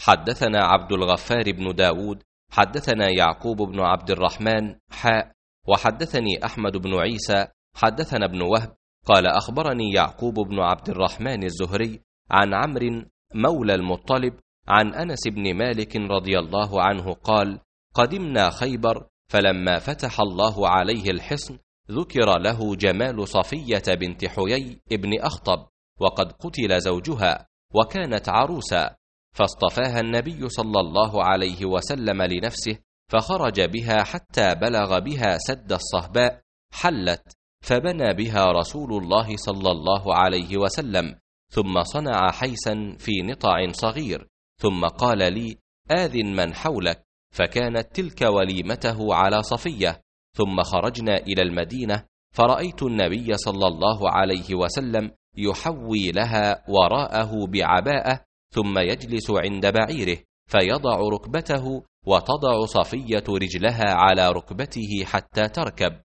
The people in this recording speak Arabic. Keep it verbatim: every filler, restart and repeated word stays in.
حدثنا عبد الغفار بن داود حدثنا يعقوب بن عبد الرحمن حاء وحدثني أحمد بن عيسى حدثنا ابن وهب قال أخبرني يعقوب بن عبد الرحمن الزهري عن عمرو مولى المطلب عن أنس بن مالك رضي الله عنه قال: قدمنا خيبر، فلما فتح الله عليه الحصن ذكر له جمال صفية بنت حيي ابن أخطب، وقد قتل زوجها وكانت عروسا، فاصطفاها النبي صلى الله عليه وسلم لنفسه، فخرج بها حتى بلغ بها سد الصهباء حلت، فبنى بها رسول الله صلى الله عليه وسلم، ثم صنع حيسا في نطع صغير، ثم قال لي: آذن من حولك، فكانت تلك وليمته على صفية. ثم خرجنا إلى المدينة، فرأيت النبي صلى الله عليه وسلم يحوي لها وراءه بعباءة، ثم يجلس عند بعيره فيضع ركبته، وتضع صفية رجلها على ركبته حتى تركب،